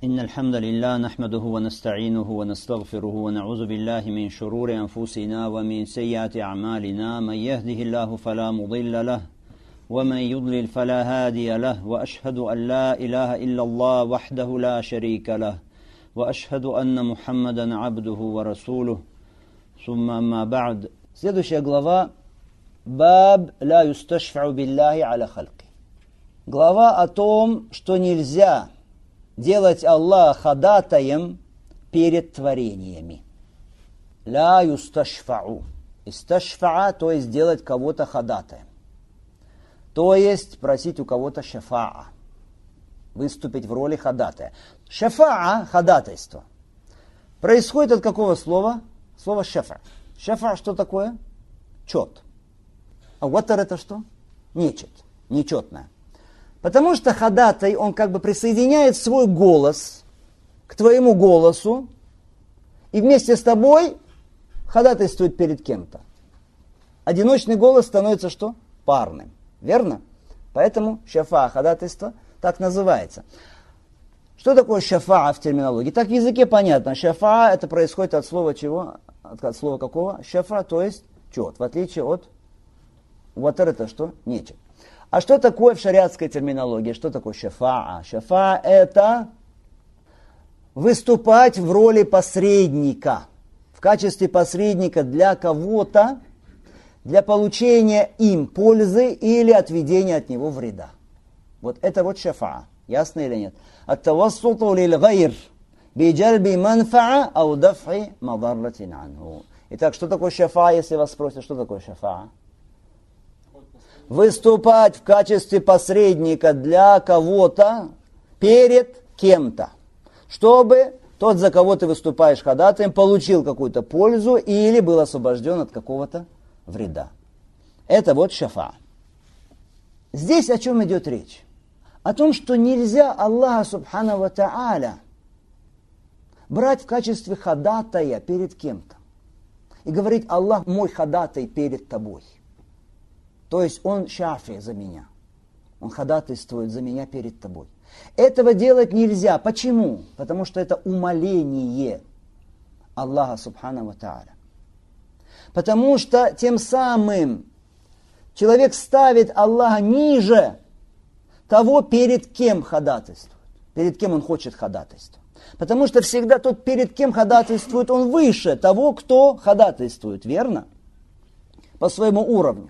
إن الحمد لله نحمده ونستعينه ونستغفره ونعوذ بالله من شرور أنفسنا ومن سيئات أعمالنا من يهده الله فلا مضل له ومن يضلل فلا هادي له وأشهد أن لا إله إلا الله وحده لا شريك له وأشهد أن محمدا عبده ورسوله ثم أما بعد. Следующая глава «Баб ла юсташфау билляхи аля халки». Глава о том, что нельзя делать Аллаха ходатаем перед творениями. Ла юсташфау. Исташфаа, то есть делать кого-то ходатаем. То есть просить у кого-то шафаа. Выступить в роли ходатая. Шафаа, ходатайство, происходит от какого слова? Слово шафа. Шафа что такое? Чет. А ватар это что? Нечет. Нечетное. Потому что ходатай, он как бы присоединяет свой голос к твоему голосу и вместе с тобой ходатайствует перед кем-то. Одиночный голос становится что? Парным. Верно? Поэтому шафа, ходатайство, так называется. Что такое шафа в терминологии? Так в языке понятно. Шафа это происходит от слова чего? От слова какого? Шафа, то есть чет. В отличие от ватар это что? Нечет. А что такое в шариатской терминологии? Что такое шафаа? Шафаа это выступать в роли посредника. В качестве посредника для кого-то, для получения им пользы или отведения от него вреда. Вот это вот шафаа. Ясно или нет? Ат-тавассуту лил-гайр би-джальби манфаа ау даф'и мадарратин анху. Итак, что такое шафаа, если вас спросят, что такое шафаа? Выступать в качестве посредника для кого-то перед кем-то, чтобы тот, за кого ты выступаешь ходатаем, получил какую-то пользу или был освобожден от какого-то вреда. Это вот шафа. Здесь о чем идет речь? О том, что нельзя Аллаха субхану ва тааля брать в качестве ходатая перед кем-то и говорить: Аллах мой ходатай перед тобой. То есть он шафи за меня. Он ходатайствует за меня перед тобой. Этого делать нельзя. Почему? Потому что это умоление Аллаха субхану ва тааля. Потому что тем самым человек ставит Аллаха ниже того, перед кем ходатайствует. Перед кем он хочет ходатайства. Потому что всегда тот, перед кем ходатайствует, он выше того, кто ходатайствует. Верно? По своему уровню.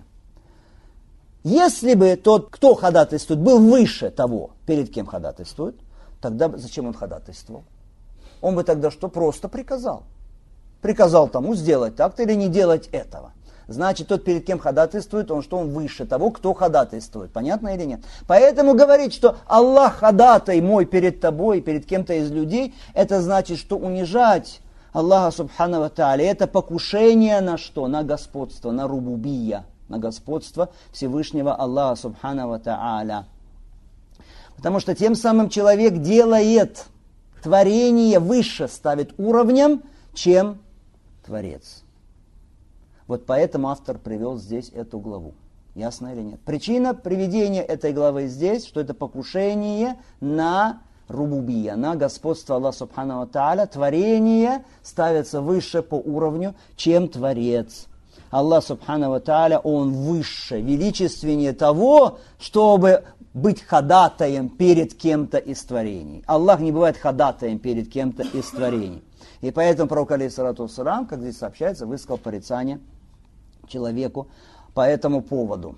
Если бы тот, кто ходатайствует, был выше того, перед кем ходатайствует, тогда зачем он ходатайствовал? Он бы тогда что? Просто приказал. Приказал тому сделать так-то или не делать этого. Значит, тот, перед кем ходатайствует, он что? Он выше того, кто ходатайствует. Понятно или нет? Поэтому говорить, что Аллах ходатай мой перед тобой, перед кем-то из людей, это значит, что унижать Аллаха субхану ва тааля. Это покушение на что? На господство, на рубубия. На господство Всевышнего Аллаха субхану ва тааля. Потому что тем самым человек делает творение выше, ставит уровнем, чем Творец. Вот поэтому автор привел здесь эту главу. Ясно или нет? Причина приведения этой главы здесь, что это покушение на рубубия, на господство Аллаха субхану ва тааля. Творение ставится выше по уровню, чем Творец. Аллах субхану ва тааля, он выше, величественнее того, чтобы быть ходатаем перед кем-то из творений. Аллах не бывает ходатаем перед кем-то из творений. И поэтому пророк, алейхиссалату вассалям, как здесь сообщается, высказал порицание человеку по этому поводу.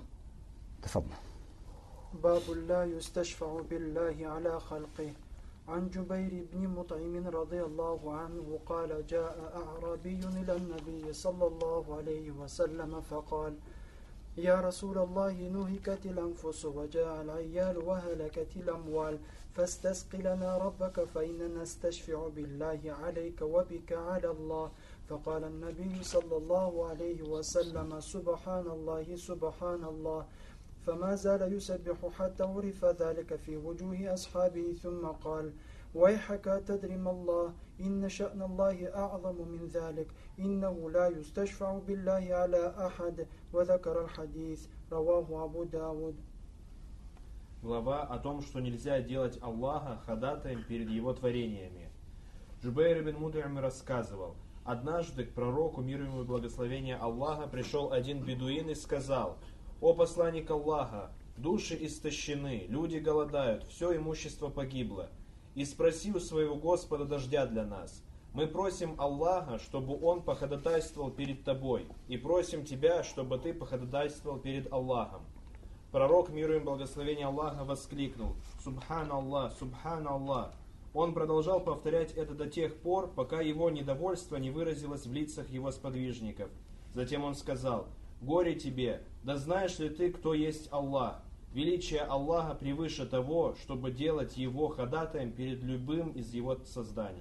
Бабу ла юсташфау билляхи аля халки. عن جبير بن مطعم رضي الله عنه قال جاء أعرابي إلى النبي صلى الله عليه وسلم فقال يا رسول الله نهكت الأنفس وجاء العيال وهلكت الأموال فاستسق لنا ربك فإننا نستشفع بالله عليك وبك على الله فقال النبي صلى الله عليه وسلم سبحان الله فما زال يسبح حتى عرف ذلك في وجوه أصحابه ثم قال ويحك تدري ما الله إن شأن الله أعظم من ذلك إنه لا يستشفع بالله على أحد وذكر الحديث رواه أبو داود. глава о том, что нельзя делать Аллаха ходатаем перед его творениями. Джубейр ибн Мут'им рассказывал: однажды к пророку, мир ему и благословение Аллаха, пришел один бедуин и сказал: «О посланник Аллаха, души истощены, люди голодают, все имущество погибло. И спроси у своего Господа дождя для нас. Мы просим Аллаха, чтобы Он походатайствовал перед тобой, и просим тебя, чтобы ты походатайствовал перед Аллахом». Пророк, мир им и благословение Аллаха, воскликнул: «Субханаллах, Субханаллах». Он продолжал повторять это до тех пор, пока его недовольство не выразилось в лицах его сподвижников. Затем он сказал: «Горе тебе, да знаешь ли ты, кто есть Аллах? Величие Аллаха превыше того, чтобы делать его ходатаем перед любым из его созданий».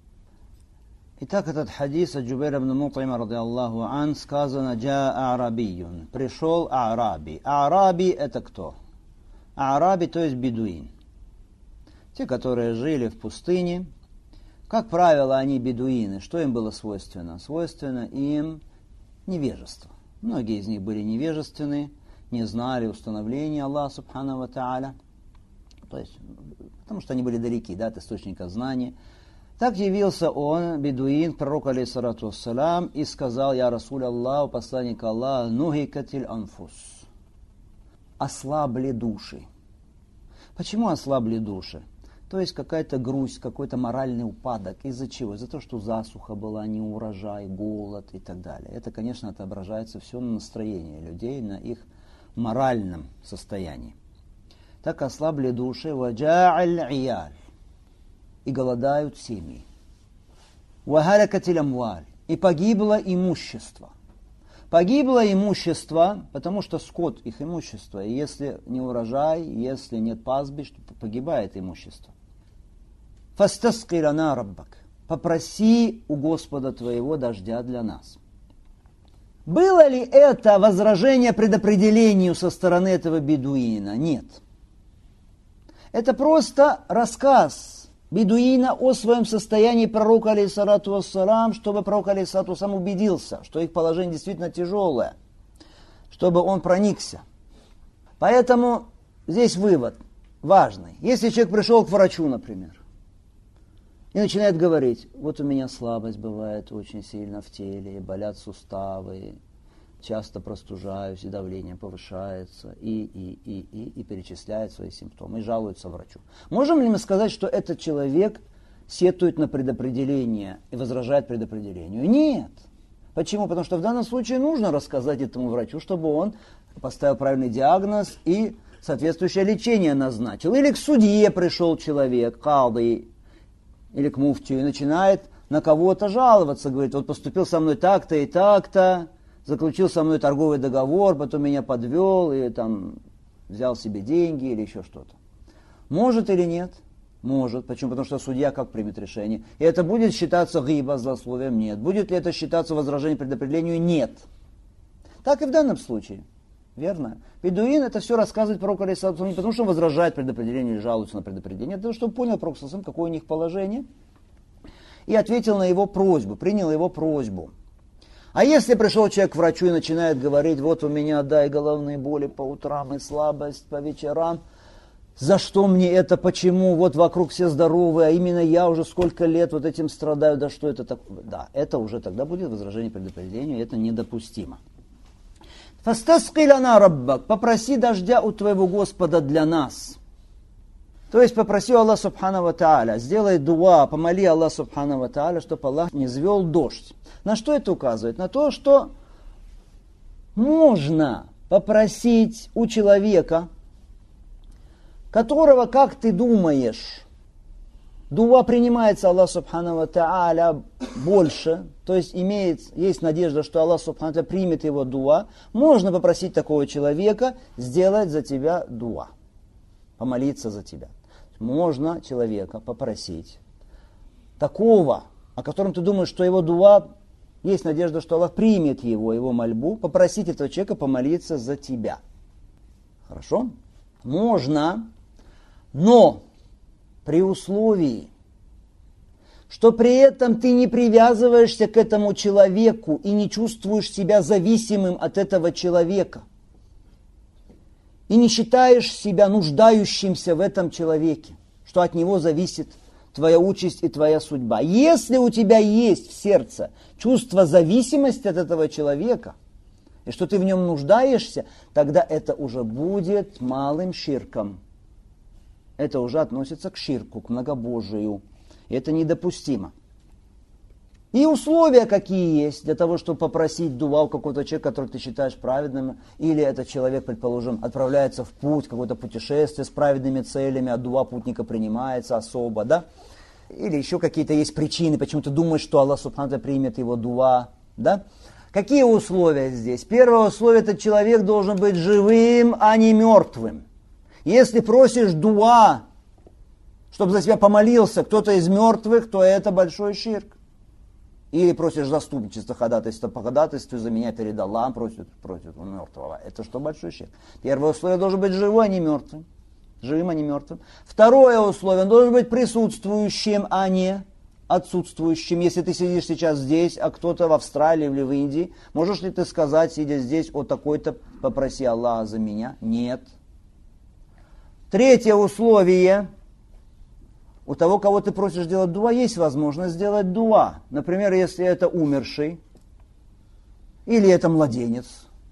Итак, этот хадис от Джубейра ибн Мут'има, ради Аллаху ан, сказано: «Джа а'рабийюн», пришел а'раби. А'раби это кто? А'раби, то есть бедуин. Те, которые жили в пустыне. Как правило, они бедуины. Что им было свойственно? Свойственно им невежество. Многие из них были невежественны, не знали установления Аллаха Субхану ва Тааля, то есть, потому что они были далеки, да, от источника знания. Так явился он, бедуин, к пророку, алейхиссалату вассалям, и сказал: «Я Расуль Аллах, посланник Аллаха, нухикатиль анфус». Ослабли души. Почему ослабли души? То есть какая-то грусть, какой-то моральный упадок. Из-за чего? Из-за того, что засуха была, неурожай, голод и так далее. Это, конечно, отображается все на настроении людей, на их моральном состоянии. Так ослабли души. «Ваджа'аль ияль». И голодают семьи. «Вагалякатиль амваль». И погибло имущество. Погибло имущество, потому что скот их имущество. И если не урожай, если нет пастбищ, то погибает имущество. «Фастаски лана раббак». Попроси у Господа твоего дождя для нас. Было ли это возражение предопределению со стороны этого бедуина? Нет. Это просто рассказ бедуина о своем состоянии пророка, алейхиссалату вассалам, чтобы пророк, алейхиссалату вассалам, убедился, что их положение действительно тяжелое, чтобы он проникся. Поэтому здесь вывод важный. Если человек пришел к врачу, например, и начинает говорить: вот у меня слабость бывает очень сильно в теле, болят суставы, часто простужаюсь, и давление повышается, и перечисляет свои симптомы, и жалуется врачу. Можем ли мы сказать, что этот человек сетует на предопределение и возражает предопределению? Нет. Почему? Потому что в данном случае нужно рассказать этому врачу, чтобы он поставил правильный диагноз и соответствующее лечение назначил. Или к судье пришел человек, кады, или к муфтию, и начинает на кого-то жаловаться, говорит: вот поступил со мной так-то и так-то, заключил со мной торговый договор, потом меня подвел и там взял себе деньги или еще что-то. Может или нет? Может. Почему? Потому что судья как примет решение? И это будет считаться гиба, злословием? Нет. Будет ли это считаться возражением предопределению? Нет. Так и в данном случае. Верно? Бедуин это все рассказывает пророку, алейхиссалату, не потому что он возражает предопределению или жалуется на предопределение, а потому что он понял пророк, какое у них положение, и ответил на его просьбу, принял его просьбу. А если пришел человек к врачу и начинает говорить: вот у меня, да, и головные боли по утрам, и слабость по вечерам, за что мне это, почему, вот вокруг все здоровые, а именно я уже сколько лет вот этим страдаю, да что это такое? Да, это уже тогда будет возражение предопределению, и это недопустимо. «Фастаски лана раббак», попроси дождя у твоего Господа для нас. То есть попроси Аллах Субхану ва Тааля, сделай дуа, помоли Аллах Субхану ва Тааля, чтобы Аллах не звел дождь. На что это указывает? На то, что можно попросить у человека, которого, как ты думаешь, дуа принимается Аллах Субхану ва Тааля больше, то есть есть надежда, что Аллах Субхану ва Тааля примет его дуа, можно попросить такого человека сделать за тебя дуа, помолиться за тебя. Можно человека попросить такого, о котором ты думаешь, что его дуа, есть надежда, что Аллах примет его мольбу, попросить этого человека помолиться за тебя. Хорошо? Можно, но при условии, что при этом ты не привязываешься к этому человеку и не чувствуешь себя зависимым от этого человека. и не считаешь себя нуждающимся в этом человеке, что от него зависит твоя участь и твоя судьба. Если у тебя есть в сердце чувство зависимости от этого человека, и что ты в нем нуждаешься, тогда это уже будет малым ширком. Это уже относится к ширку, к многобожию. И это недопустимо. И условия какие есть для того, чтобы попросить дуа у какого-то человека, которого ты считаешь праведным, или этот человек, предположим, отправляется в путь, какое-то путешествие с праведными целями, а дуа путника принимается особо, да? Или еще какие-то есть причины, почему ты думаешь, что Аллах Субхану ва Тааля примет его дуа, да? Какие условия здесь? Первое условие, этот человек должен быть живым, а не мертвым. Если просишь дуа, чтобы за тебя помолился кто-то из мертвых, то это большой ширк. Или просишь заступничество, ходатайство по ходатайству за меня перед Аллахом, просит у мертвого. Это что, большой ширк? Первое условие, должен быть живой, а не мертвым. Живым, а не мертвым. Второе условие, он должен быть присутствующим, а не отсутствующим. Если ты сидишь сейчас здесь, а кто-то в Австралии или в Индии, можешь ли ты сказать, сидя здесь, о такой-то, попроси Аллаха за меня? Нет. Третье условие. У того, кого ты просишь делать дуа, есть возможность сделать дуа. Например, если это умерший, или это младенец,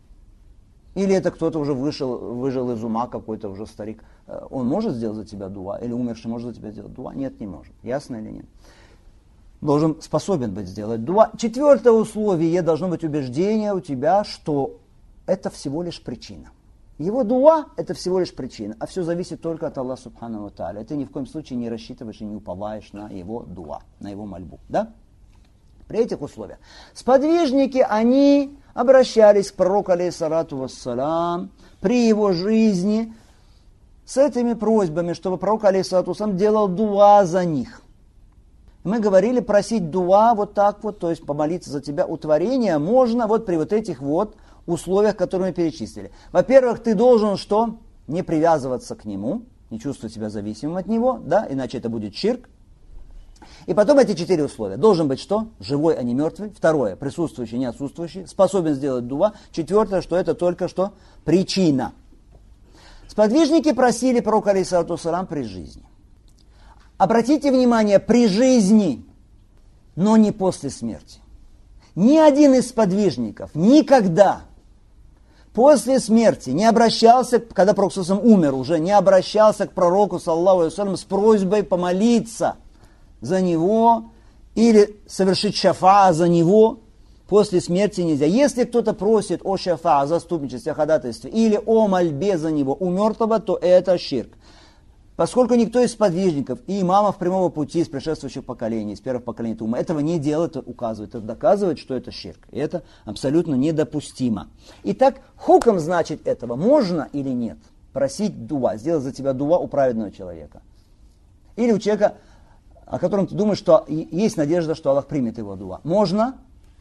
или это кто-то уже выжил из ума, какой-то уже старик. Он может сделать за тебя дуа? Или умерший может за тебя сделать дуа? Нет, не может. Ясно или нет? Должен способен быть сделать дуа. Четвертое условие, должно быть убеждение у тебя, что это всего лишь причина. Его дуа – это всего лишь причина, а все зависит только от Аллаха Субхану ва Тааля. Ты ни в коем случае не рассчитываешь и не уповаешь на его дуа, на его мольбу. Да? При этих условиях. Сподвижники, они обращались к пророку, алейхиссалату вассалам, при его жизни с этими просьбами, чтобы пророк, алейхиссалату вассалам, делал дуа за них. Мы говорили, просить дуа вот так вот, то есть помолиться за тебя у творения, можно вот при вот этих вот условиях, которые мы перечислили. Во-первых, ты должен что? Не привязываться к нему, не чувствовать себя зависимым от него, да, иначе это будет ширк. И потом эти 4 условия. Должен быть что? Живой, а не мертвый. Второе, присутствующий, не отсутствующий, способен сделать дуа. Четвертое, что это только что? Причина. Сподвижники просили пророка, алейхиссалату вассалам, при жизни. Обратите внимание, при жизни, но не после смерти. Ни один из сподвижников никогда после смерти не обращался, когда пророк умер уже, не обращался к пророку, саллаллаху алейхи ва саллям, с просьбой помолиться за него или совершить шафа за него. После смерти нельзя. Если кто-то просит о шафа, о заступничестве, о ходатайстве или о мольбе за него у мертвого, то это ширк. Поскольку никто из сподвижников и имамов прямого пути из предшествующих поколений, из первых поколений Умма, этого не делает, это указывает, это доказывает, что это ширк. И это абсолютно недопустимо. Итак, хукм значит этого, можно или нет просить дуа, сделать за тебя дуа у праведного человека. Или у человека, о котором ты думаешь, что есть надежда, что Аллах примет его дуа. Можно,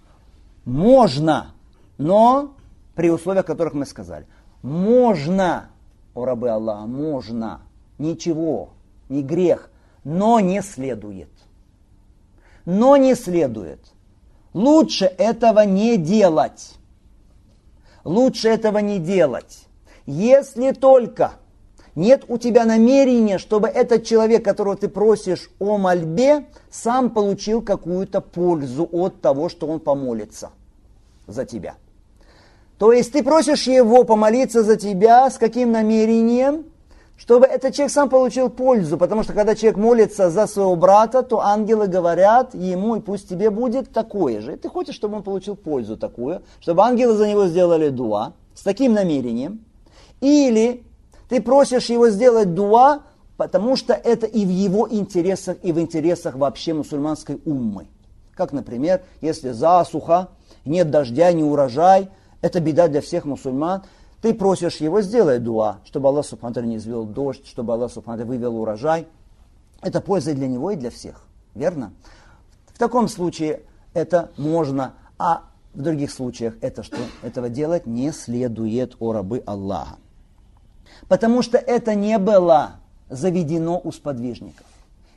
но при условиях, о которых мы сказали. Можно, о рабы Аллаха, можно. Ничего, не грех, но не следует. Но не следует. Лучше этого не делать. Лучше этого не делать. Если только нет у тебя намерения, чтобы этот человек, которого ты просишь о мольбе, сам получил какую-то пользу от того, что он помолится за тебя. То есть ты просишь его помолиться за тебя с каким намерением? Чтобы этот человек сам получил пользу, потому что когда человек молится за своего брата, то ангелы говорят ему, и пусть тебе будет такое же. И ты хочешь, чтобы он получил пользу такую, чтобы ангелы за него сделали дуа с таким намерением. Или ты просишь его сделать дуа, потому что это и в его интересах, и в интересах вообще мусульманской уммы. Как, например, если засуха, нет дождя, не урожай, это беда для всех мусульман. Ты просишь его сделать дуа, чтобы Аллах Субхану ва Тааля не извел дождь, чтобы Аллах Субхану ва Тааля вывел урожай. Это польза для него и для всех. Верно? В таком случае это можно, а в других случаях это что? Этого делать не следует, о рабы Аллаха. Потому что это не было заведено у сподвижников.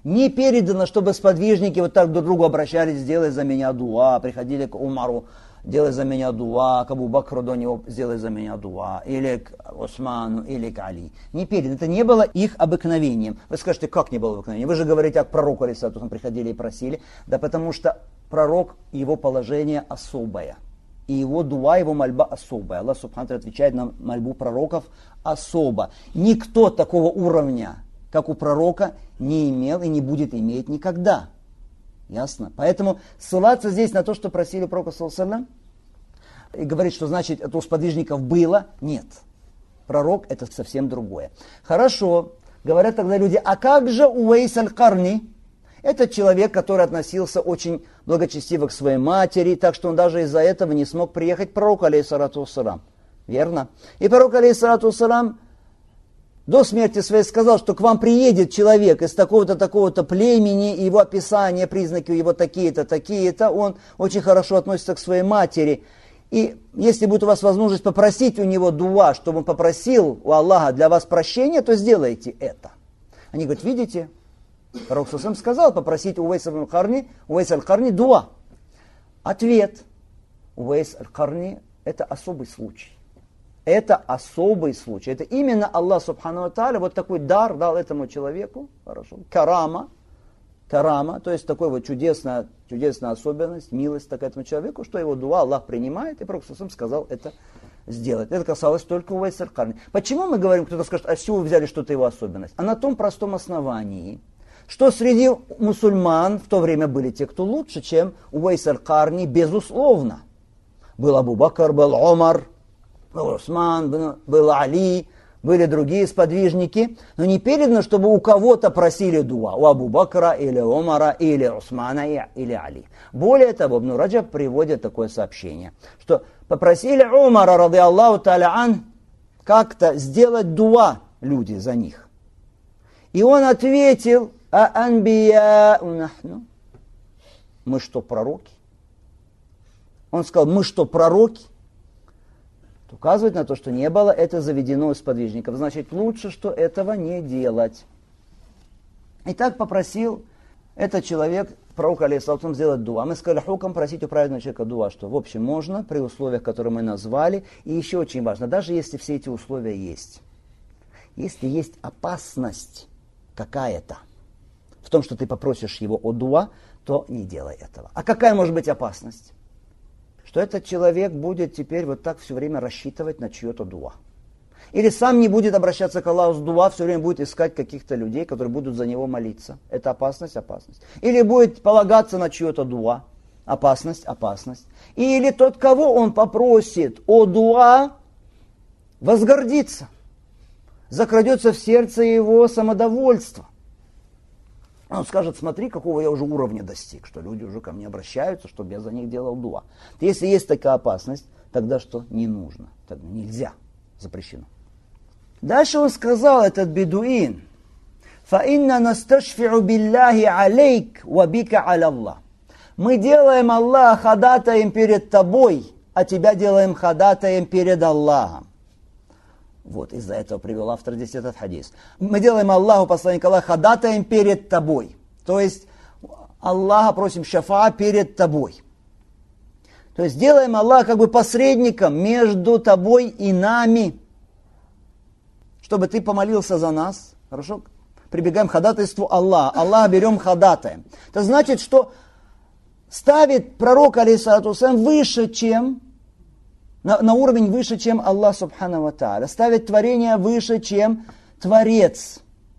Не передано, чтобы сподвижники вот так друг к другу обращались: сделай за меня дуа, приходили к Умару: делай за меня дуа, к Абу Бакру до него: сделай за меня дуа, или к Усману, или к Али. Не передано, это не было их обыкновением. Вы скажете, как не было обыкновением? Вы же говорите, к пророку алейхиссалату приходили и просили. Да потому что пророк, его положение особое. И его дуа, его мольба особая. Аллах субхану ва тааля отвечает на мольбу пророков особо. Никто такого уровня, как у пророка, не имел и не будет иметь никогда. Ясно? Поэтому ссылаться здесь на то, что просили пророка, саллаллаху алейхи ва саллям, и говорить, что значит это у сподвижников было, нет. Пророк это совсем другое. Хорошо, говорят тогда люди, а как же Увейс аль-Карни? Это человек, который относился очень благочестиво к своей матери, так что он даже из-за этого не смог приехать к пророку, алейхиссалату вассалам. Верно? И пророк, алейхиссалату вассалам, до смерти своей сказал, что к вам приедет человек из такого-то, такого-то племени, и его описание, признаки его такие-то, такие-то, он очень хорошо относится к своей матери. И если будет у вас возможность попросить у него дуа, чтобы он попросил у Аллаха для вас прощения, то сделайте это. Они говорят, видите, пророк сам сказал попросить у Увейс аль-Карни дуа. Ответ: Увейс аль-Карни это особый случай. Это особый случай. Это именно Аллах субхану ва тааля вот такой дар дал этому человеку. Хорошо. Карама, то есть такой вот чудесная особенность, милость такая этому человеку, что его дуа Аллах принимает, и пророк сам сказал это сделать. Это касалось только Увейс аль-Карни. Почему мы говорим, кто-то скажет, а с чего вы взяли что-то его особенность? А на том простом основании, что среди мусульман в то время были те, кто лучше, чем Увейс аль-Карни, безусловно. Был Абу Бакр, был Умар, был Усман, был Али, были другие сподвижники, но не передано, чтобы у кого-то просили дуа, у Абу Бакра или Умара или Усмана или Али. Более того, Ибн Раджаб приводит такое сообщение, что попросили Умара, рады Аллаху та'аля ан, как-то сделать дуа люди за них. И он ответил: а анбия унахну? Мы что, пророки? Он сказал: мы что, пророки? Указывает на то, что не было это заведено у сподвижников. Значит, лучше, что этого не делать. И так попросил этот человек, пророк алейхиссалам, сделать дуа. Мы сказали, хукам просить у праведного человека дуа, что в общем можно, при условиях, которые мы назвали. И еще очень важно, даже если все эти условия есть, если есть опасность какая-то в том, что ты попросишь его о дуа, то не делай этого. А какая может быть опасность? Что этот человек будет теперь вот так все время рассчитывать на чье-то дуа. Или сам не будет обращаться к Аллаху с дуа, все время будет искать каких-то людей, которые будут за него молиться. Это опасность. Или будет полагаться на чье-то дуа. Опасность. Или тот, кого он попросит о дуа, возгордится. Закрадется в сердце его самодовольство. Он скажет: смотри, какого я уже уровня достиг, что люди уже ко мне обращаются, чтобы я за них делал дуа. Если есть такая опасность, тогда что? Не нужно, тогда нельзя, запрещено. Дальше он сказал, этот бедуин: «Фаинна насташфи'у биллахи алейк ва бика аля Аллах». Мы делаем Аллаха ходатаем перед тобой, а тебя делаем ходатаем перед Аллахом. Вот, из-за этого привел автор здесь этот хадис. Мы делаем Аллаху, посланник Аллаха, ходатаем перед тобой. То есть Аллаха просим шафа перед тобой. То есть делаем Аллаха как бы посредником между тобой и нами, чтобы ты помолился за нас. Хорошо? Прибегаем к ходатайству Аллаха. Аллаха берем ходатаем. Это значит, что ставит пророк, алейхиссалату вассалям, выше, чем на уровень выше, чем Аллах субхану ва тааля. Ставит творение выше, чем Творец.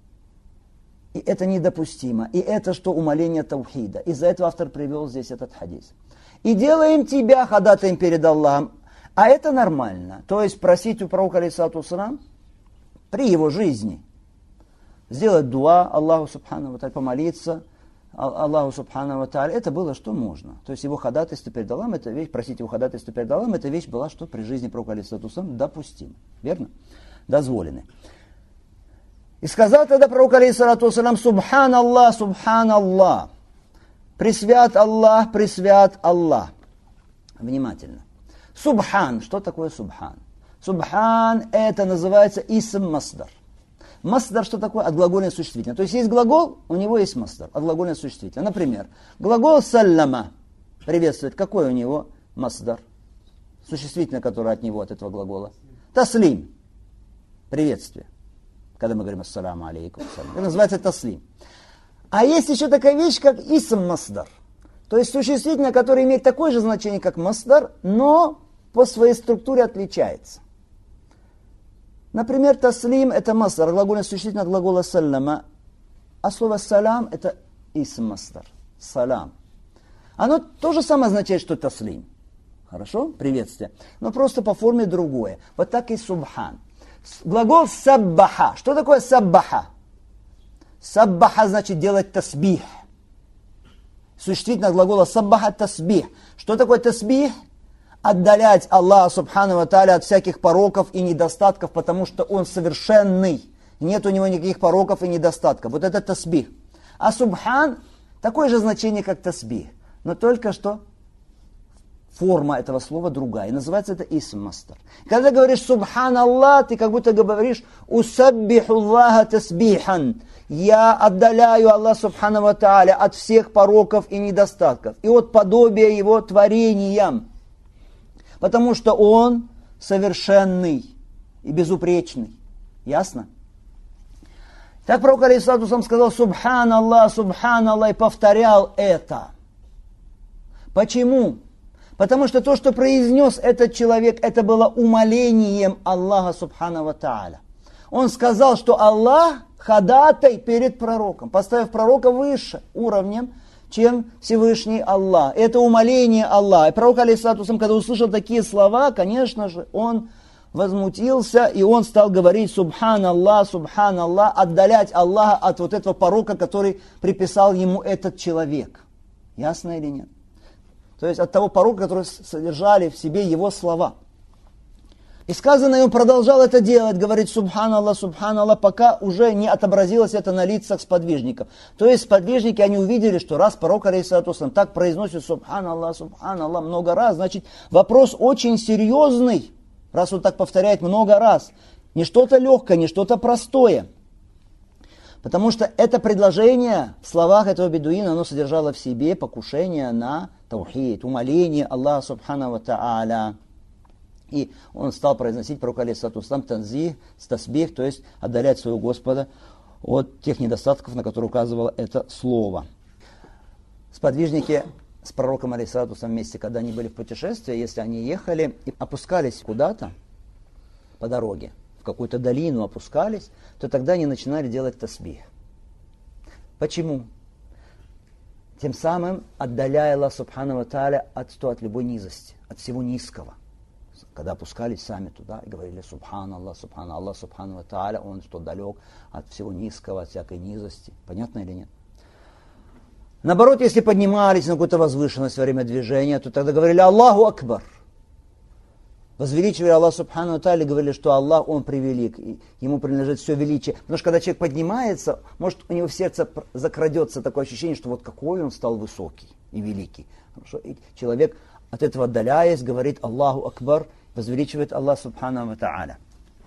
И это недопустимо. И это что? Умаление таухида. Из-за этого автор привел здесь этот хадис. И делаем тебя ходатаем перед Аллахом. А это нормально. То есть просить у пророка алейхиссалату вассалам при его жизни сделать дуа Аллаху субхану ва тааля, помолиться Аллаху субхану ва тааля, это было что можно. То есть его ходатайство перед Аллахом, это вещь, просить его ходатайство перед Аллахом, эта вещь была, что при жизни пророка алейхиссалату вассалам допустима. Верно? Дозволены. И сказал тогда пророк алейхиссалату вассалам: субханаллах, субханаллах. Пресвят Аллах, пресвят Аллах. Внимательно. Субхан. Что такое субхан? Субхан это называется исм масдар. Масдар что такое? Отглагольное существительное. То есть есть глагол, у него есть масдар, отглагольное существительное. Например, глагол саллама, приветствует, какой у него масдар? Существительное, которое от него, от этого глагола. Таслим, приветствие. Когда мы говорим ассаляму алейкум, это называется таслим. А есть еще такая вещь, как исм масдар. То есть существительное, которое имеет такое же значение, как масдар, но по своей структуре отличается. Например, таслим это масдар, глагольное существительное от глагола саллама, а слово салам это исм масдар, салам. Оно то же самое означает, что таслим. Хорошо? Приветствие. Но просто по форме другое. Вот так и субхан. Глагол саббаха. Что такое саббаха? Саббаха значит делать тасбих. Существительное глагола саббаха тасбих. Что такое тасбих? Отдалять Аллаха субхану ва тааля от всяких пороков и недостатков, потому что Он совершенный. Нет у Него никаких пороков и недостатков. Вот это тасбих. А субхан такое же значение, как тасбих. Но только что форма этого слова другая. И называется это исм мастар. Когда говоришь субхан Аллах, ты как будто говоришь усаббиху Аллаха тасбихан. Я отдаляю Аллаха субхану ва тааля от всех пороков и недостатков. И от подобия Его творениям. Потому что Он совершенный и безупречный. Ясно? Так пророк алейхиссалату вассалям сказал субхан Аллах, и повторял это. Почему? Потому что то, что произнес этот человек, это было умолением Аллаха субхану ва тааля. Он сказал, что Аллах ходатай перед пророком, поставив пророка выше уровнем, чем Всевышний Аллах. Это умоление Аллаха. И пророк, алейхиссалату вассалям, когда услышал такие слова, конечно же, он возмутился, и он стал говорить субхан Аллах, отдалять Аллаха от вот этого порока, который приписал ему этот человек. Ясно или нет? То есть от того порока, который содержали в себе его слова. И сказано, и он продолжал это делать, говорит субхан Аллах, пока уже не отобразилось это на лицах сподвижников. То есть сподвижники, они увидели, что раз пророк, алейхиссалату вассалям, так произносит субхан Аллах много раз, значит вопрос очень серьезный, раз он так повторяет много раз. Не что-то легкое, не что-то простое. Потому что это предложение в словах этого бедуина, оно содержало в себе покушение на таухид, умоление Аллаха субхану ва тааля. И он стал произносить пророк алейхиссалату вассалям танзих, тасбих, то есть отдалять своего Господа от тех недостатков, на которые указывало это слово. Сподвижники с пророком алейхиссалату вассалям вместе, когда они были в путешествии, если они ехали и опускались куда-то по дороге, в какую-то долину опускались, то тогда они начинали делать тасбих. Почему? Тем самым отдаляя Аллах субхану ва тааля от любой низости, от всего низкого. Когда опускались сами туда и говорили субхан Аллах субхану ва тааля, Он что далек от всего низкого, от всякой низости. Понятно или нет? Наоборот, если поднимались на какую-то возвышенность во время движения, то тогда говорили Аллаху Акбар. Возвеличивали Аллах субхану ва тааля, говорили, что Аллах, Он превелик, и Ему принадлежит все величие. Потому что когда человек поднимается, может у него в сердце закрадется такое ощущение, что вот какой он стал высокий и великий. Хорошо? И человек, от этого отдаляясь, говорит Аллаху Акбар, возвеличивает Аллах субхану ва тааля.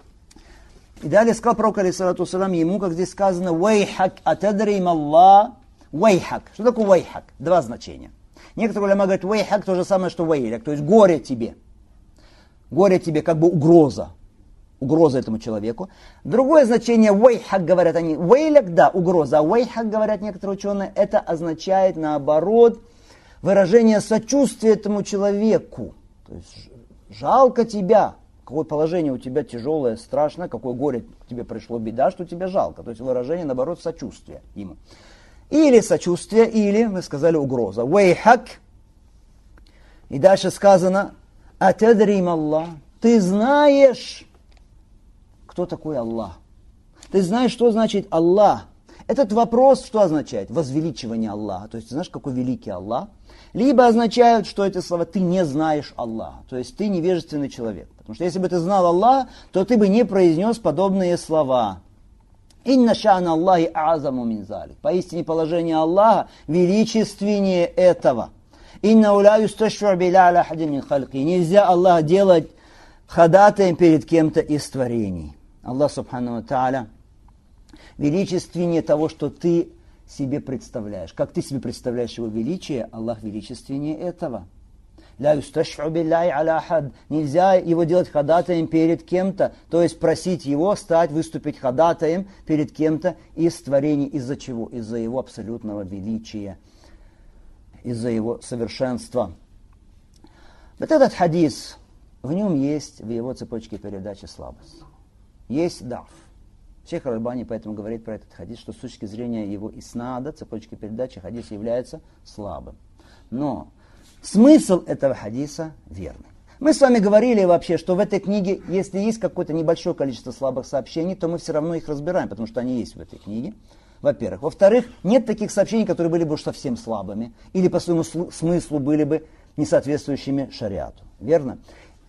И далее сказал пророк алейхиссалату вассалям ему, как здесь сказано, «Вайхак атадрим Аллах». Вайхак. Что такое вайхак? Два значения. Некоторые уляма говорят, вайхак то же самое, что вайляк, то есть горе тебе. Горе тебе, как бы угроза. Угроза этому человеку. Другое значение вайхак, говорят они, вайляк, да, угроза, а вайхак, говорят некоторые ученые, это означает, наоборот, выражение сочувствия этому человеку. То есть жалко тебя, какое положение у тебя тяжелое, страшное, какое горе тебе пришло, беда, что тебе жалко. То есть выражение, наоборот, сочувствия ему. Или сочувствие, или, мы сказали, угроза. Вайхак. И дальше сказано, атадрим Аллах. Ты знаешь, кто такой Аллах. Ты знаешь, что значит Аллах. Этот вопрос что означает? Возвеличивание Аллаха. То есть ты знаешь, какой великий Аллах. Либо означают, что эти слова ты не знаешь Аллаха. То есть ты невежественный человек. Потому что если бы ты знал Аллаха, то ты бы не произнес подобные слова. Инна ша'на Аллахи а'азаму мин залик. Поистине положение Аллаха величественнее этого. Инна уля юсташфу биля аля хадин мин халки. Нельзя Аллаха делать ходатаем перед кем-то из творений. Аллах субхану ва тааля величественнее того, что ты себе представляешь. Как ты себе представляешь его величие, Аллах величественнее этого. لا يستشفع بالله على أحد. Нельзя его делать ходатаем перед кем-то, то есть просить его стать, выступить ходатаем перед кем-то из творений. Из-за чего? Из-за его абсолютного величия, из-за его совершенства. Вот этот хадис, в нем есть, в его цепочке передачи слабость. Есть даф. Шейх Аль-Альбани поэтому говорит про этот хадис, что с точки зрения его иснада, цепочки передачи, хадис является слабым. Но смысл этого хадиса верный. Мы с вами говорили вообще, что в этой книге, если есть какое-то небольшое количество слабых сообщений, то мы все равно их разбираем, потому что они есть в этой книге. Во-первых. Во-вторых, нет таких сообщений, которые были бы уж совсем слабыми, или по своему смыслу были бы несоответствующими шариату. Верно?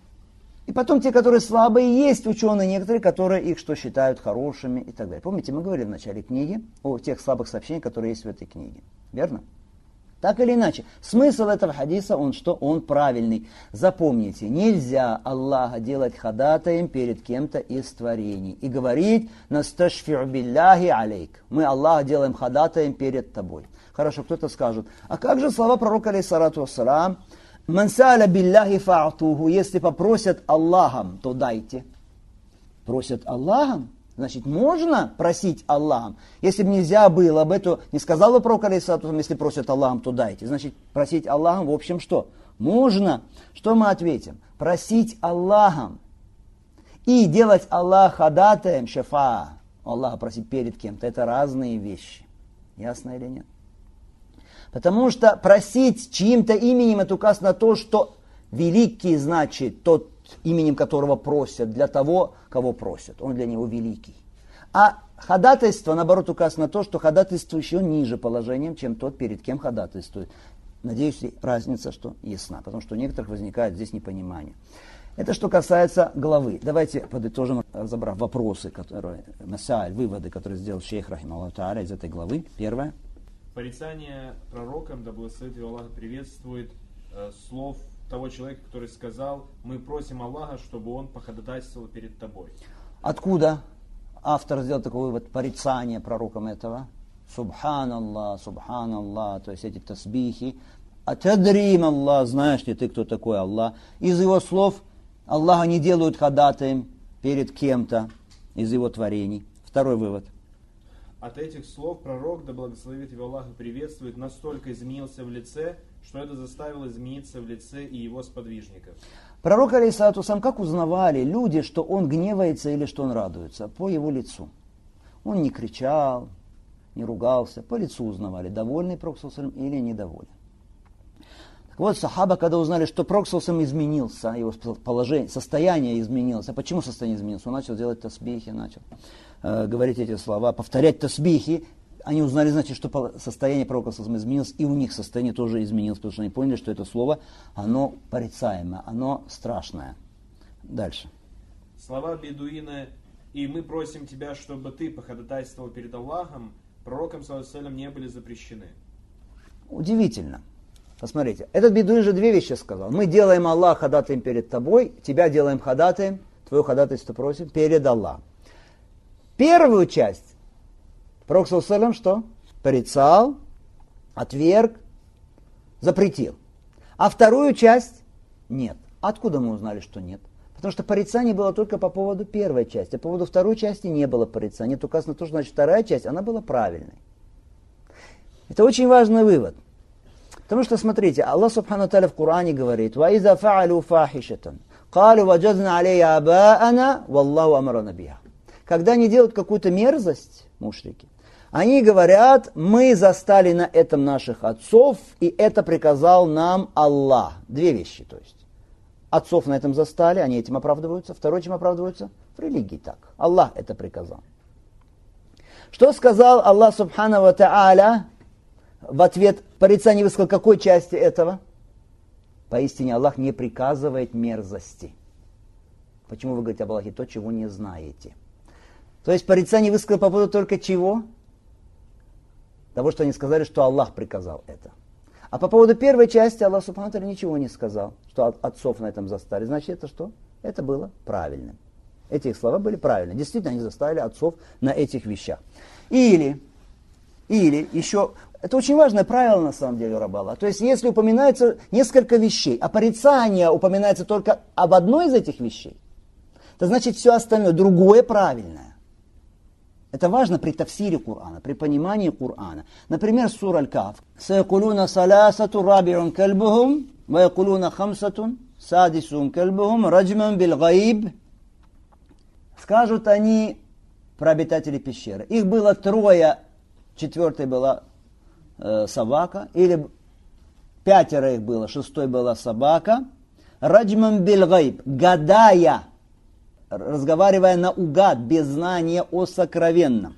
И потом те, которые слабые, есть ученые некоторые, которые их что считают хорошими и так далее. Помните, мы говорили в начале книги о тех слабых сообщениях, которые есть в этой книге. Верно? Так или иначе, смысл этого хадиса, он что? Он правильный. Запомните, нельзя Аллаха делать ходатаем перед кем-то из творений и говорить «Насташфи'у билляхи алейк». Мы Аллаха делаем ходатаем перед тобой. Хорошо, кто-то скажет, а как же слова пророка алейхиссалату вассалам? «Ман са'аля билляхи фа'атуху». Если попросят Аллахом, то дайте. Просят Аллахом? Значит, можно просить Аллахом. Если бы нельзя было бы, то не сказал бы пророк алейхиссалату, если просят Аллахом, то дайте. Значит, просить Аллахом, в общем, что? Можно. Что мы ответим? Просить Аллахом и делать Аллах ходатаем, шафа, Аллаха просить перед кем-то, это разные вещи. Ясно или нет? Потому что просить чьим-то именем, это указ на то, что великий значит тот, именем которого просят, для того, кого просят. Он для него великий. А ходатайство, наоборот, указано на то, что ходатайствующий он ниже положением, чем тот, перед кем ходатайствует. Надеюсь, разница, что ясна, потому что у некоторых возникает здесь непонимание. Это что касается главы. Давайте подытожим, разобрав вопросы, которые, выводы, которые сделал шейх рахимахуллаху тааля из этой главы. Первое. Порицание пророкам, да благословит его Аллах, приветствует слов того человека, который сказал: мы просим Аллаха, чтобы он походатайствовал перед тобой. Откуда автор сделал такой вывод, порицание пророкам этого? Субханаллах, субханаллах, то есть эти тасбихи. Атадрим Аллах, знаешь ли ты, кто такой Аллах? Из его слов Аллаха не делают ходатаем перед кем-то из его творений. Второй вывод. От этих слов пророк, да благословит его Аллах, приветствует, настолько изменился в лице, что это заставило измениться в лице и его сподвижников. Пророк, алейхиссалату вассалям, как узнавали люди, что он гневается или что он радуется? По его лицу. Он не кричал, не ругался, по лицу узнавали, довольный пророк или недовольный. Так вот, сахаба, когда узнали, что пророк изменился, его положение, состояние изменилось. А почему состояние изменилось? Он начал делать тасбихи, начал говорить эти слова, повторять тасбихи. Они узнали, значит, что состояние пророка изменилось, и у них состояние тоже изменилось, потому что они поняли, что это слово, оно порицаемое, оно страшное. Дальше. Слова бедуина: и мы просим тебя, чтобы ты походатайствовал перед Аллахом, пророкам ﷺ не были запрещены. Удивительно. Посмотрите, этот бедуин же две вещи сказал. Мы делаем Аллах ходатаем перед тобой, тебя делаем ходатаем, твое ходатайство просим перед Аллахом. Первую часть пророк ﷺ что? Порицал, отверг, запретил. А вторую часть нет. Откуда мы узнали, что нет? Потому что порицание было только по поводу первой части, а по поводу второй части не было порицания. Нет указано то, что значит вторая часть, она была правильной. Это очень важный вывод. Потому что, смотрите, Аллах Субхану Тааля в Коране говорит: وَإِذَا فَعَلُوا فَاحِشَةً قَالُوا وَجَدْنَا عَلَيْهَا آبَاءَنَا وَاللَّهُ أَمَرَنَا بِهَا. Когда они делают какую-то мерзость, мушрики, они говорят: мы застали на этом наших отцов, и это приказал нам Аллах. Две вещи, то есть. Отцов на этом застали, они этим оправдываются. Второе, чем оправдываются? В религии так. Аллах это приказал. Что сказал Аллах Субхану ва Тааля в ответ? Порицание высказал какой части этого? Поистине Аллах не приказывает мерзости. Почему вы говорите об Аллахе то, чего не знаете? То есть порицание высказал по поводу только чего? Того, что они сказали, что Аллах приказал это. А по поводу первой части Аллах Субхану ва Тааля ничего не сказал, что отцов на этом застали. Значит, это что? Это было правильным. Эти их слова были правильны. Действительно, они заставили отцов на этих вещах. Или еще, это очень важное правило на самом деле Раббала. То есть, если упоминается несколько вещей, а порицание упоминается только об одной из этих вещей, то значит все остальное, другое правильное. Это важно при тафсире Корана, при понимании Корана. Например, сура Аль-Каф. «Саякулуна салясату рабиун кальбухум, ваякулуна хамсатун, садисум кальбухум, раджман бил гаиб». Скажут они про обитателей пещеры. Их было 3, 4 была собака, или 5 их было, 6 была собака. Раджман бил гаиб, гадая, разговаривая наугад, без знания о сокровенном.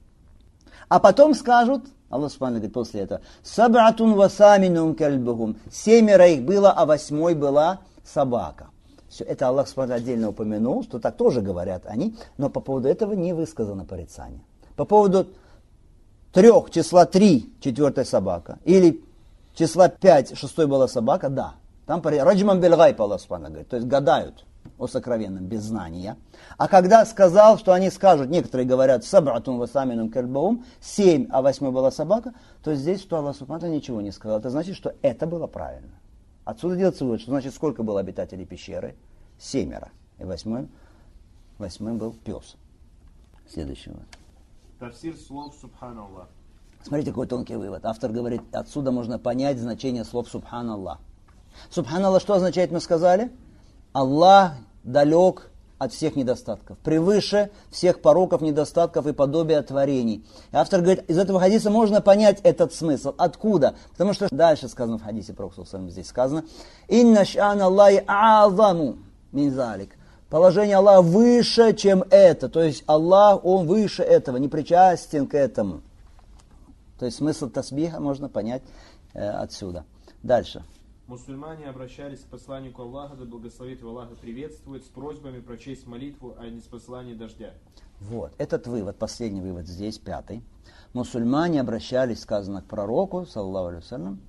А потом скажут, Аллах Субхану говорит после этого, «Саб'атун васаминум кальбухум». 7 их было, а 8 была собака. Все это Аллах Субхану отдельно упомянул, что так тоже говорят они, но по поводу этого не высказано порицание. По поводу 3, числа 3, 4 собака, или числа 5, 6 была собака, да. Там раджман бил гайб, Аллах Субхану говорит, то есть гадают о сокровенном без знания. А когда сказал, что они скажут, некоторые говорят, саб'атун васаминум кальбухум, 7, а 8 была собака, то здесь, что Аллах Субхану ничего не сказал. Это значит, что это было правильно. Отсюда делается вывод, что значит, сколько было обитателей пещеры? 7. И 8 был пес. Следующий вывод. Тафсир слов Субханаллах. Смотрите, какой тонкий вывод. Автор говорит, отсюда можно понять значение слов Субханаллах. Субханаллах что означает, мы сказали? Аллах далек от всех недостатков, превыше всех пороков, недостатков и подобия творений. И автор говорит, из этого хадиса можно понять этот смысл. Откуда? Потому что дальше сказано в хадисе, здесь сказано, «Инна ша'ан Аллахи а'азаму мин залик». Положение Аллаха выше, чем это. То есть Аллах, Он выше этого, не причастен к этому. То есть смысл тасбиха можно понять отсюда. Дальше. Мусульмане обращались к посланнику Аллаха, да благословит его Аллах и приветствует, с просьбами прочесть молитву о ниспослании дождя. Вот, этот вывод, последний вывод здесь, 5. Мусульмане обращались, сказано, к пророку, саллаллаху алейхи вассалям,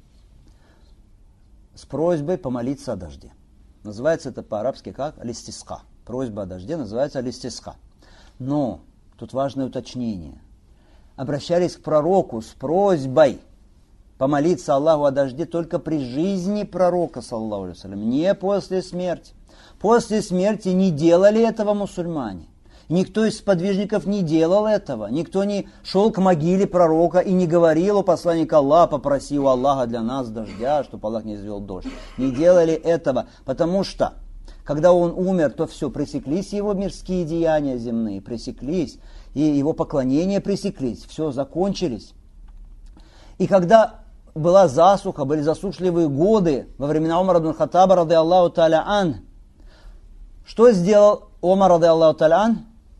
с просьбой помолиться о дожде. Называется это по-арабски как алистиска. Просьба о дожде называется алистиска. Но, тут важное уточнение. Обращались к пророку с просьбой помолиться Аллаху о дожде только при жизни пророка, саллаллаху алейхи вассалям, не после смерти. После смерти не делали этого мусульмане. Никто из сподвижников не делал этого. Никто не шел к могиле пророка и не говорил у посланника Аллаха, попроси у Аллаха для нас дождя, чтобы Аллах не извел дождь. Не делали этого, потому что, когда он умер, то все, пресеклись его мирские деяния земные, пресеклись, и его поклонения пресеклись, все, закончились. И когда была засуха, были засушливые годы во времена Умара ибн Хаттаба, рады Аллаху та'аля ан. Что сделал Умар, рады Аллаху та'аля ан?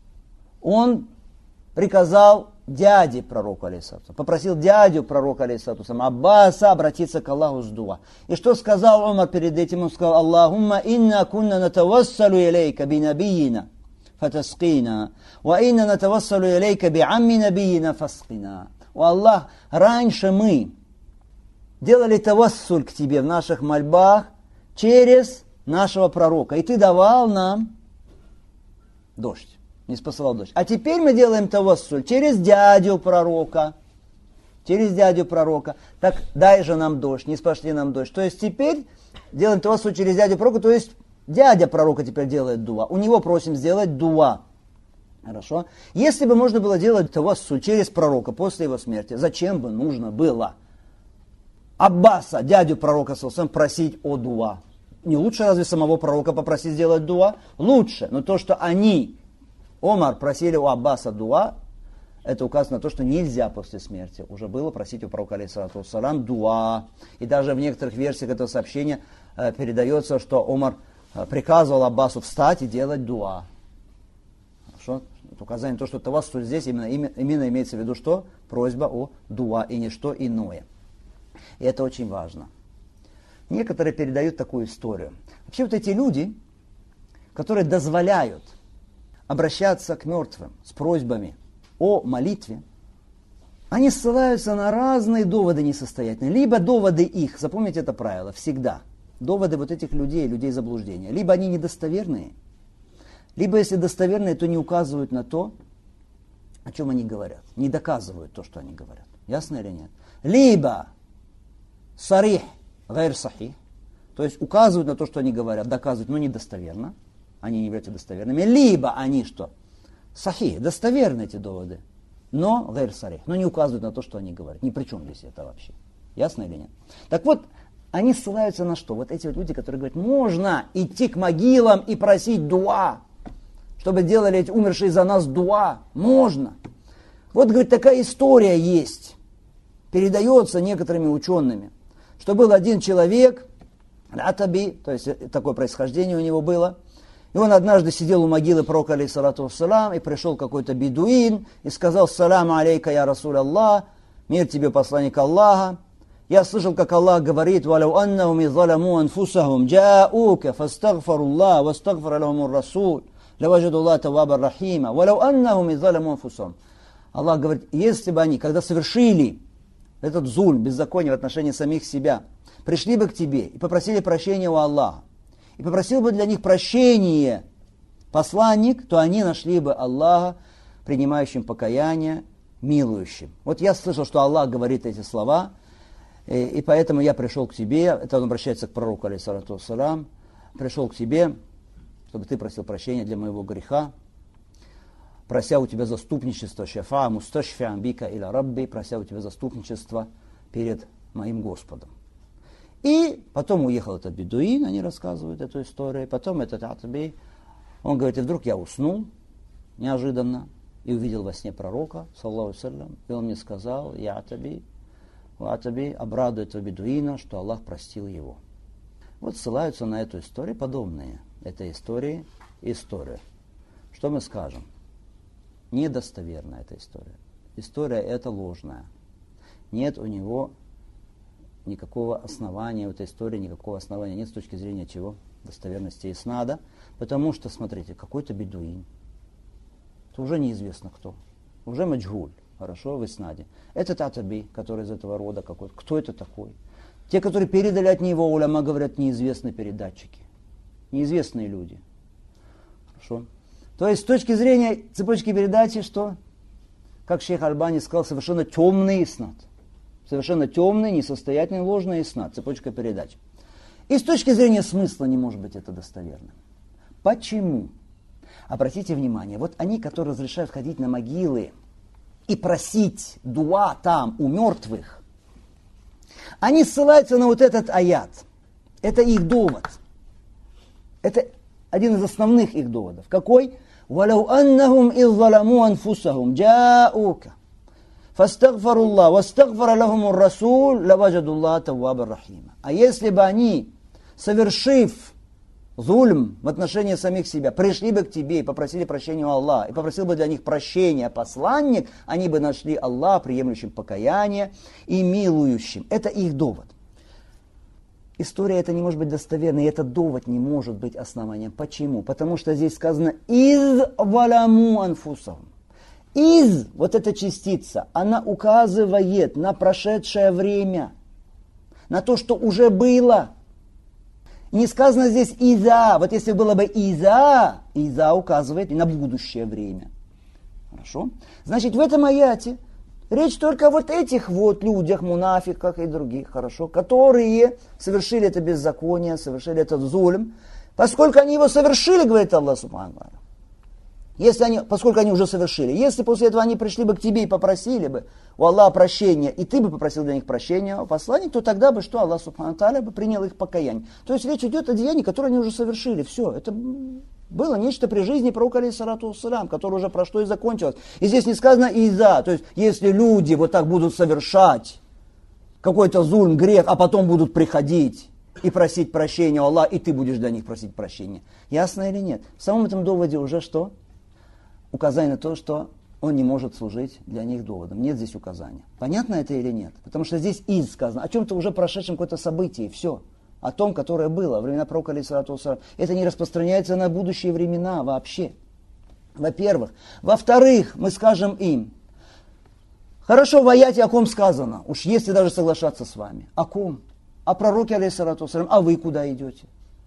Он приказал дяде пророка, алейхиссалату, попросил дядю пророка, алейхиссалату, Аббаса, обратиться к Аллаху с дуа. И что сказал Умар перед этим? Он сказал, Аллахумма инна кунна натавассалу илейка би набийина фатаскина, ва инна натавассалу илейка би амми набийина фаскина. О Аллах, раньше мы делали тавассуль к тебе в наших мольбах через нашего пророка. И ты давал нам дождь, не спасал дождь. А теперь мы делаем тавассуль через дядю пророка. Через дядю пророка. Так дай же нам дождь, не спашли нам дождь. То есть теперь делаем тавассуль через дядю пророка, то есть дядя пророка теперь делает дуа. У него просим сделать дуа. Хорошо? Если бы можно было делать тавассуль через пророка после его смерти, зачем бы нужно было Аббаса, дядю пророка, просить о дуа? Не лучше разве самого пророка попросить сделать дуа? Лучше. Но то, что они, Омар, просили у Аббаса дуа, это указано на то, что нельзя после смерти. Уже было просить у пророка, алейхиссалату вассалям, дуа. И даже в некоторых версиях этого сообщения передается, что Омар приказывал Аббасу встать и делать дуа. Хорошо? Это указание на то, что тавассуль здесь именно имеется в виду, что? Просьба о дуа и не что иное. И это очень важно. Некоторые передают такую историю. Вообще вот эти люди, которые дозволяют обращаться к мертвым с просьбами о молитве, они ссылаются на разные доводы несостоятельные. Либо доводы их, запомните это правило, всегда. Доводы вот этих людей, людей заблуждения. Либо они недостоверные, Либо, если достоверные, то не указывают на то, о чем они говорят. Не доказывают то, что они говорят. Ясно или нет? Либо сарих, гайр сахих, то есть указывают на то, что они говорят, доказывают, но недостоверно. Они не являются достоверными. Либо они что? Сахих, достоверны эти доводы, но гайр сарих, но не указывают на то, что они говорят. Ни при чем здесь это вообще. Ясно или нет? Так вот, они ссылаются на что? Вот эти вот люди, которые говорят, можно идти к могилам и просить дуа, чтобы делали эти умершие за нас дуа. Можно. Вот, говорит, такая история есть. Передается некоторыми учеными, что был один человек, Атаби, то есть такое происхождение у него было, и он однажды сидел у могилы пророка, алейхиссалату вассалам, и пришел какой-то бедуин и сказал: «Саламу алейка, я Расуль Аллах, мир тебе, посланник Аллаха. Я слышал, как Аллах говорит: «Валяу аннахум иззаламу анфусахум, джааука, фастагфаруллах, вастагфар лахумур Расуль, лаваджадуллах таввабар рахима, валяу аннахум иззаламу анфусахум». Аллах говорит, если бы они, когда совершили этот зульм, беззаконие в отношении самих себя, пришли бы к тебе и попросили прощения у Аллаха, и попросил бы для них прощения посланник, то они нашли бы Аллаха, принимающим покаяние, милующим. Вот я слышал, что Аллах говорит эти слова, и поэтому я пришел к тебе, это он обращается к пророку, алейхиссалату вассалам, пришел к тебе, чтобы ты просил прощения для моего греха, прося у тебя заступничество, шафа, мусташфиан бика иля рабби, прося у тебя заступничество перед моим Господом. И потом уехал этот бедуин, они рассказывают эту историю, потом этот Атаби, он говорит, и вдруг я уснул неожиданно и увидел во сне пророка, саллаллаху алейхи ва саллям, и он мне сказал: я Атаби, обрадуй этого бедуина, что Аллах простил его. Вот ссылаются на эту историю подобные этой истории. Что мы скажем? Недостоверна эта история. История эта ложная. Нет у него никакого основания, в этой истории никакого основания нет с точки зрения чего? Достоверности иснада. Потому что, смотрите, какой-то бедуин, это уже неизвестно кто, уже маджгуль, хорошо, в иснаде. Этот Атаби, который из этого рода какой-то, кто это такой? Те, которые передали от него, уляма говорят, неизвестные передатчики, неизвестные люди. Хорошо. То есть с точки зрения цепочки передачи, что? Как шейх Альбани сказал, совершенно темный иснад. Совершенно темный, несостоятельный, ложный иснад, цепочка передач. И с точки зрения смысла не может быть это достоверным. Почему? Обратите внимание, вот они, которые разрешают ходить на могилы и просить дуа там у мертвых, они ссылаются на вот этот аят. Это их довод. Это один из основных их доводов. Какой? «Валяу аннахум иззаламу анфусахум, джааука, фастагфаруллах, вастагфара лахумур Расуль, лаваджадуллах таввабар рахима». А если бы они, совершив зульм в отношении самих себя, пришли бы к тебе и попросили прощения у Аллаха, и попросил бы для них прощения посланник, они бы нашли Аллаха, приемлющим покаяние и милующим. Это их довод. История эта не может быть достоверной, и этот довод не может быть основанием. Почему? Потому что здесь сказано «из валаму анфусахум». «Из», вот эта частица, она указывает на прошедшее время, на то, что уже было. Не сказано здесь «иза». Вот если было бы «иза», «иза» указывает на будущее время. Хорошо? Значит, в этом аяте речь только о вот этих вот людях, мунафиках и других, хорошо, которые совершили это беззаконие, совершили этот зульм. Поскольку они его совершили, говорит Аллах Субхану ва Тааля, поскольку они уже совершили, если после этого они пришли бы к тебе и попросили бы у Аллаха прощения, и ты бы попросил для них прощения у посланника, то тогда бы что? Аллах Субхану ва Тааля бы принял их покаяние. То есть речь идет о деянии, которое они уже совершили. Все, это было нечто при жизни пророка, алейхиссалату вассалам, которое уже прошло и закончилось. И здесь не сказано «иза», то есть если люди вот так будут совершать какой-то зульм, грех, а потом будут приходить и просить прощения у Аллаха, и ты будешь для них просить прощения. Ясно или нет? В самом этом доводе уже что? Указание на то, что он не может служить для них доводом. Нет здесь указания. Понятно это или нет? Потому что здесь «из» сказано, о чем-то уже прошедшем какое-то событие, все. О том, которое было во времена пророка, алейхиссалату вассалам. Это не распространяется на будущие времена вообще. Во-первых. Во-вторых, мы скажем им, хорошо, в аяте о ком сказано, уж если даже соглашаться с вами. О ком? О пророке, алейхиссалату вассалам. А вы куда идете?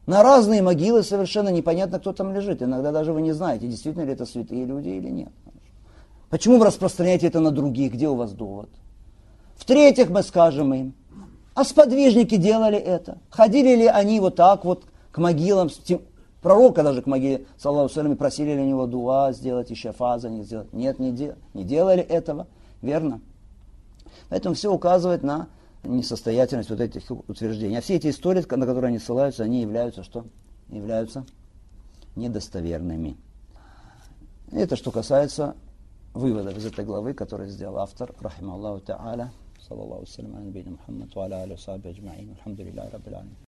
На разные могилы совершенно непонятно, кто там лежит. Иногда даже вы не знаете, действительно ли это святые люди или нет. Почему вы распространяете это на других? Где у вас довод? В-третьих, мы скажем им, а сподвижники делали это? Ходили ли они вот так вот к могилам, пророка даже к могиле, саллаллаху алейхи ва саллям, просили ли у него дуа сделать и шафа за них сделать? Нет, не делали этого, верно? Поэтому все указывает на несостоятельность вот этих утверждений. А все эти истории, на которые они ссылаются, они являются что? Являются недостоверными. Это что касается выводов из этой главы, который сделал автор, рахима Аллаху та'аля, саллаллаху алейхи ва саллям, Мухаммад, ва аля алейхи ва сахбихи аджмаин, алхамдулиллахи раббил аламин.